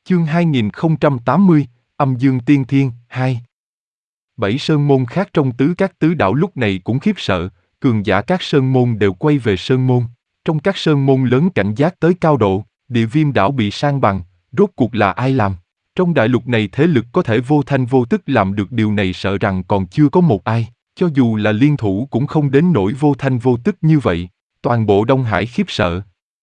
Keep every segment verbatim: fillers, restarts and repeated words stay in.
Chương hai nghìn không trăm tám mươi, Âm Dương Tiên Thiên, hai. Bảy sơn môn khác trong tứ các tứ đảo lúc này cũng khiếp sợ, cường giả các sơn môn đều quay về sơn môn. Trong các sơn môn lớn cảnh giác tới cao độ, Địa Viêm đảo bị san bằng, rốt cuộc là ai làm? Trong đại lục này thế lực có thể vô thanh vô tức làm được điều này sợ rằng còn chưa có một ai, cho dù là liên thủ cũng không đến nỗi vô thanh vô tức như vậy. Toàn bộ Đông Hải khiếp sợ.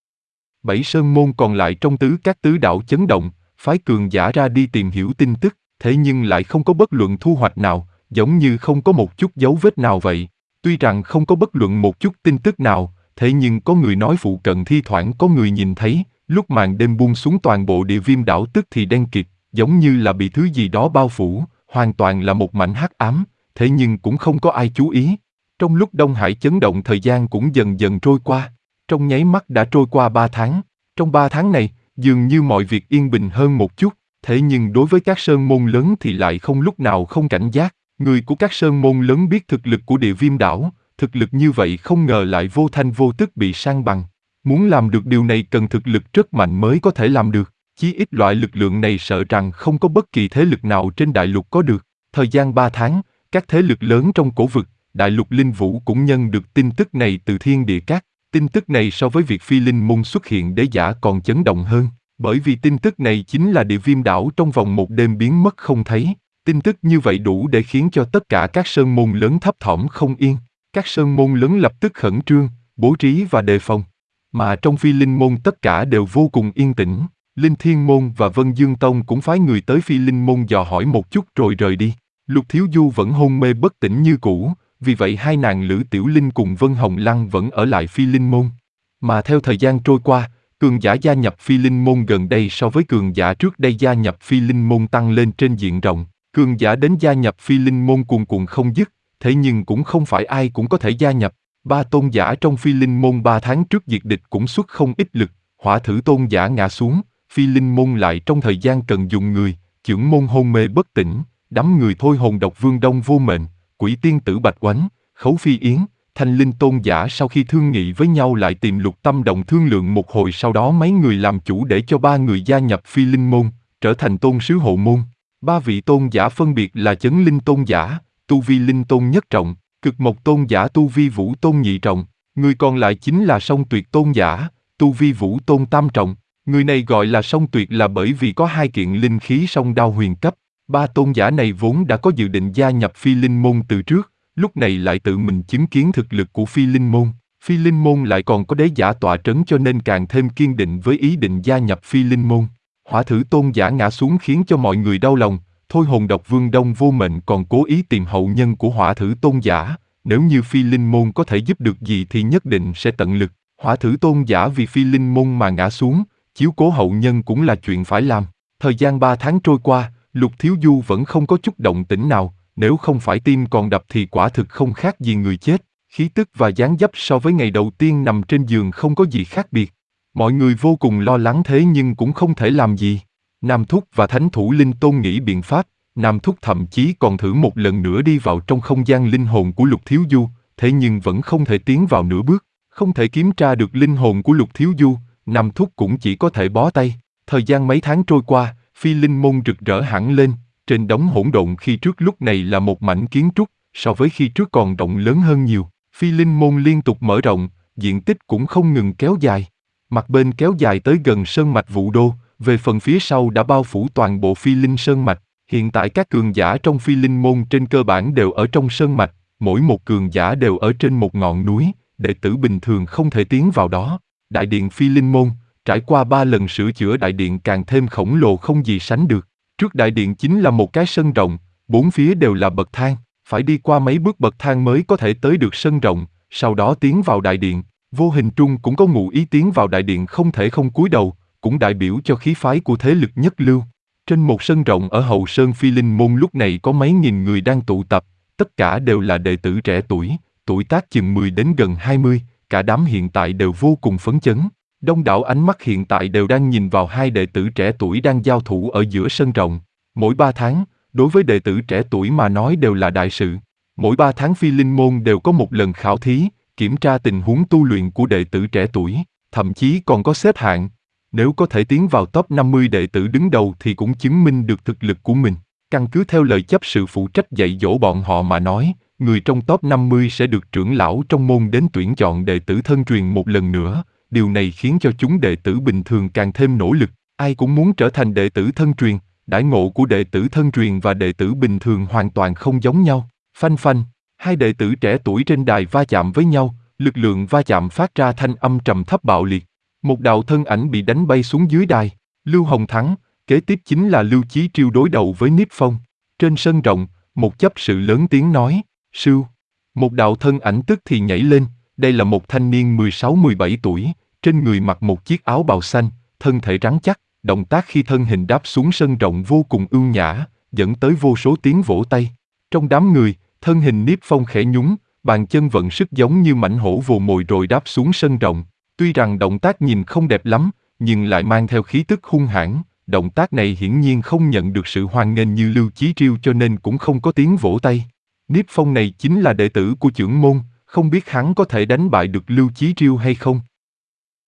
Bảy sơn môn còn lại trong tứ các tứ đảo chấn động, phái cường giả ra đi tìm hiểu tin tức, thế nhưng lại không có bất luận thu hoạch nào, giống như không có một chút dấu vết nào vậy. Tuy rằng không có bất luận một chút tin tức nào, thế nhưng có người nói phụ cận thi thoảng có người nhìn thấy, lúc màn đêm buông xuống toàn bộ Địa Viêm đảo tức thì đen kịt, giống như là bị thứ gì đó bao phủ, hoàn toàn là một mảnh hắc ám, thế nhưng cũng không có ai chú ý. Trong lúc Đông Hải chấn động thời gian cũng dần dần trôi qua, trong nháy mắt đã trôi qua ba tháng. Trong ba tháng này, dường như mọi việc yên bình hơn một chút, thế nhưng đối với các sơn môn lớn thì lại không lúc nào không cảnh giác. Người của các sơn môn lớn biết thực lực của Địa Viêm đảo, thực lực như vậy không ngờ lại vô thanh vô tức bị san bằng. Muốn làm được điều này cần thực lực rất mạnh mới có thể làm được, chí ít loại lực lượng này sợ rằng không có bất kỳ thế lực nào trên đại lục có được. Thời gian ba tháng, các thế lực lớn trong cổ vực, đại lục linh vũ cũng nhận được tin tức này từ thiên địa các. Tin tức này so với việc Phi Linh môn xuất hiện đế giả còn chấn động hơn, bởi vì tin tức này chính là Địa Viêm đảo trong vòng một đêm biến mất không thấy. Tin tức như vậy đủ để khiến cho tất cả các sơn môn lớn thấp thỏm không yên. Các sơn môn lớn lập tức khẩn trương, bố trí và đề phòng. Mà trong Phi Linh môn tất cả đều vô cùng yên tĩnh. Linh Thiên môn và Vân Dương tông cũng phái người tới Phi Linh môn dò hỏi một chút rồi rời đi. Lục Thiếu Du vẫn hôn mê bất tỉnh như cũ, vì vậy hai nàng Lữ Tiểu Linh cùng Vân Hồng Lăng vẫn ở lại Phi Linh môn. Mà theo thời gian trôi qua, cường giả gia nhập Phi Linh môn gần đây so với cường giả trước đây gia nhập Phi Linh môn tăng lên trên diện rộng. Cường giả đến gia nhập Phi Linh môn cuồn cuộn không dứt, thế nhưng cũng không phải ai cũng có thể gia nhập. Ba tôn giả trong Phi Linh môn ba tháng trước diệt địch cũng xuất không ít lực, Hỏa Thử tôn giả ngã xuống, Phi Linh môn lại trong thời gian cần dùng người, Chưởng môn hôn mê bất tỉnh, đám người Thôi Hồn Độc Vương Đông Vô Mệnh, Quỷ Tiên Tử Bạch Oánh, Khấu Phi Yến, Thanh Linh tôn giả sau khi thương nghị với nhau lại tìm Lục Tâm Động thương lượng một hồi, sau đó mấy người làm chủ để cho ba người gia nhập Phi Linh môn, trở thành tôn sứ hộ môn. Ba vị tôn giả phân biệt là Chấn Linh tôn giả, tu vi linh tôn nhất trọng, Cực Mộc tôn giả tu vi vũ tôn nhị trọng, người còn lại chính là Song Tuyệt tôn giả, tu vi vũ tôn tam trọng. Người này gọi là Song Tuyệt là bởi vì có hai kiện linh khí song đao huyền cấp. Ba tôn giả này vốn đã có dự định gia nhập Phi Linh môn từ trước, lúc này lại tự mình chứng kiến thực lực của Phi Linh môn. Phi Linh môn lại còn có đế giả tọa trấn cho nên càng thêm kiên định với ý định gia nhập Phi Linh môn. Hỏa Thử tôn giả ngã xuống khiến cho mọi người đau lòng, Thôi Hồn Độc Vương Đông Vô Mệnh còn cố ý tìm hậu nhân của Hỏa Thử tôn giả, nếu như Phi Linh môn có thể giúp được gì thì nhất định sẽ tận lực. Hỏa Thử tôn giả vì Phi Linh môn mà ngã xuống, chiếu cố hậu nhân cũng là chuyện phải làm. Thời gian ba tháng trôi qua, Lục Thiếu Du vẫn không có chút động tĩnh nào, nếu không phải tim còn đập thì quả thực không khác gì người chết. Khí tức và dáng dấp so với ngày đầu tiên nằm trên giường không có gì khác biệt. Mọi người vô cùng lo lắng thế nhưng cũng không thể làm gì. Nam Thúc và Thánh Thủ Linh Tôn nghĩ biện pháp, Nam Thúc thậm chí còn thử một lần nữa đi vào trong không gian linh hồn của Lục Thiếu Du, thế nhưng vẫn không thể tiến vào nửa bước, không thể kiểm tra được linh hồn của Lục Thiếu Du, Nam Thúc cũng chỉ có thể bó tay. Thời gian mấy tháng trôi qua, Phi Linh môn rực rỡ hẳn lên, trên đống hỗn độn khi trước lúc này là một mảnh kiến trúc, so với khi trước còn rộng lớn hơn nhiều. Phi Linh môn liên tục mở rộng, diện tích cũng không ngừng kéo dài. Mặt bên kéo dài tới gần sơn mạch Vũ Đô, về phần phía sau đã bao phủ toàn bộ Phi Linh sơn mạch. Hiện tại các cường giả trong Phi Linh môn trên cơ bản đều ở trong sơn mạch, mỗi một cường giả đều ở trên một ngọn núi, đệ tử bình thường không thể tiến vào đó. Đại điện Phi Linh môn, trải qua ba lần sửa chữa đại điện càng thêm khổng lồ không gì sánh được. Trước đại điện chính là một cái sân rộng, bốn phía đều là bậc thang, phải đi qua mấy bước bậc thang mới có thể tới được sân rộng, sau đó tiến vào đại điện. Vô Hình Trung cũng có ngụ ý tiến vào đại điện không thể không cúi đầu, cũng đại biểu cho khí phái của thế lực nhất lưu. Trên một sân rộng ở hậu sơn Phi Linh môn lúc này có mấy nghìn người đang tụ tập, tất cả đều là đệ tử trẻ tuổi, tuổi tác chừng mười đến gần hai mươi, cả đám hiện tại đều vô cùng phấn chấn. Đông đảo ánh mắt hiện tại đều đang nhìn vào hai đệ tử trẻ tuổi đang giao thủ ở giữa sân rộng. Mỗi ba tháng, đối với đệ tử trẻ tuổi mà nói đều là đại sự. Mỗi ba tháng Phi Linh môn đều có một lần khảo thí, kiểm tra tình huống tu luyện của đệ tử trẻ tuổi, thậm chí còn có xếp hạng. Nếu có thể tiến vào top năm mươi đệ tử đứng đầu thì cũng chứng minh được thực lực của mình. Căn cứ theo lời chấp sự phụ trách dạy dỗ bọn họ mà nói, người trong top năm mươi sẽ được trưởng lão trong môn đến tuyển chọn đệ tử thân truyền một lần nữa. Điều này khiến cho chúng đệ tử bình thường càng thêm nỗ lực. Ai cũng muốn trở thành đệ tử thân truyền. Đãi ngộ của đệ tử thân truyền và đệ tử bình thường hoàn toàn không giống nhau. Phanh phanh, hai đệ tử trẻ tuổi trên đài va chạm với nhau, lực lượng va chạm phát ra thanh âm trầm thấp bạo liệt. Một đạo thân ảnh bị đánh bay xuống dưới đài. Lưu Hồng thắng, kế tiếp chính là Lưu Chí Triêu đối đầu với Niếp Phong. Trên sân rộng, một chấp sự lớn tiếng nói, sưu. Một đạo thân ảnh tức thì nhảy lên, đây là một thanh niên mười sáu mười bảy tuổi, trên người mặc một chiếc áo bào xanh, thân thể rắn chắc, động tác khi thân hình đáp xuống sân rộng vô cùng ưu nhã, dẫn tới vô số tiếng vỗ tay. Trong đám người, thân hình Niếp Phong khẽ nhún, bàn chân vận sức giống như mãnh hổ vồ mồi rồi đáp xuống sân rộng. Tuy rằng động tác nhìn không đẹp lắm, nhưng lại mang theo khí tức hung hãn. Động tác này hiển nhiên không nhận được sự hoan nghênh như Lưu Chí Triêu cho nên cũng không có tiếng vỗ tay. Niếp Phong này chính là đệ tử của chưởng môn, không biết hắn có thể đánh bại được Lưu Chí Triêu hay không.